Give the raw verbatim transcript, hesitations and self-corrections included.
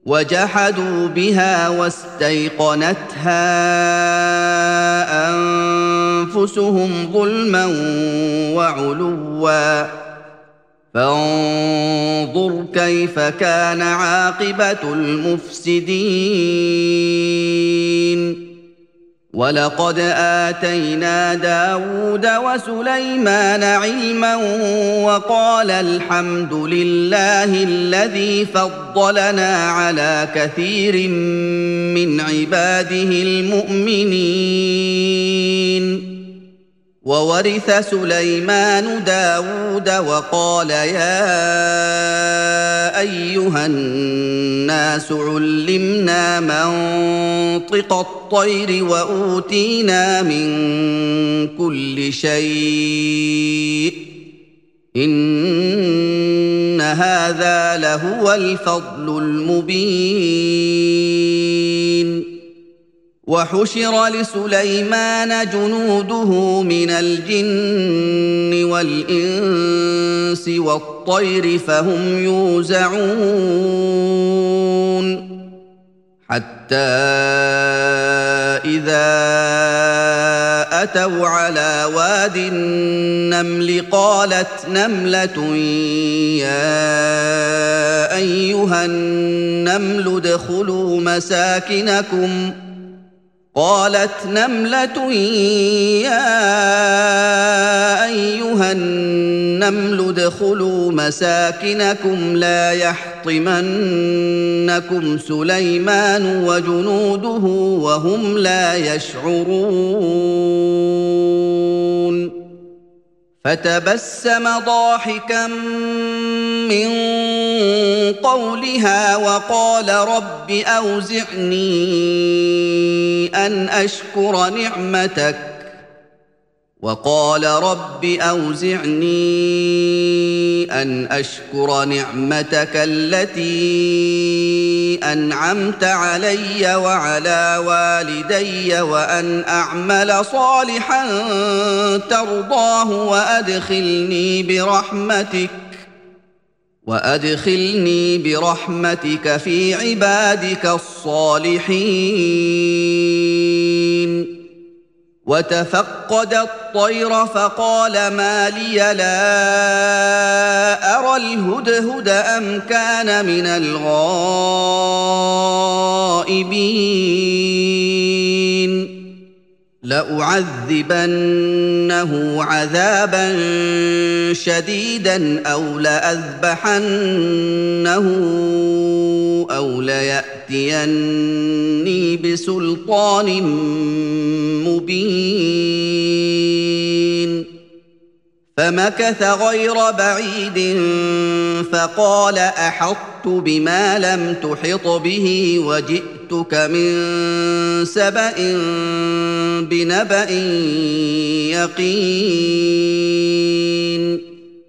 وجحدوا بها واستيقنتها أنفسهم ظلما وعلوا فانظر كيف كان عاقبة المفسدين ولقد آتينا داود وسليمان علما وقال الحمد لله الذي فضلنا على كثير من عباده المؤمنين وورث سليمان داود وقال يا أيها الناس علمنا منطق الطير وأوتينا من كل شيء إن هذا لهو الفضل المبين وحشر لسليمان جنوده من الجن والإنس والطير فهم يوزعون حتى إذا أتوا على واد النمل قالت نملة يا أيها النمل ادخلوا مساكنكم قالت نملة يا أيها النمل ادخلوا مساكنكم لا يحطمنكم سليمان وجنوده وهم لا يشعرون فتبسم ضاحكا من قولها وقال رب أوزعني أن أشكر نعمتك وقال رب أوزعني أن أشكر نعمتك التي أنعمت علي وعلى والدي وأن أعمل صالحا ترضاه وأدخلني برحمتك وأدخلني برحمتك في عبادك الصالحين وتفقد الطير فقال ما لي لا أرى الهدهد أم كان من الغائبين لأعذبنه عذابا شديدا أو لأذبحنه أو ليأتيني بسلطان مبين فمكث غير بعيد فقال أحطت بما لم تحط به وجئتك من سبأ بنبأ يقين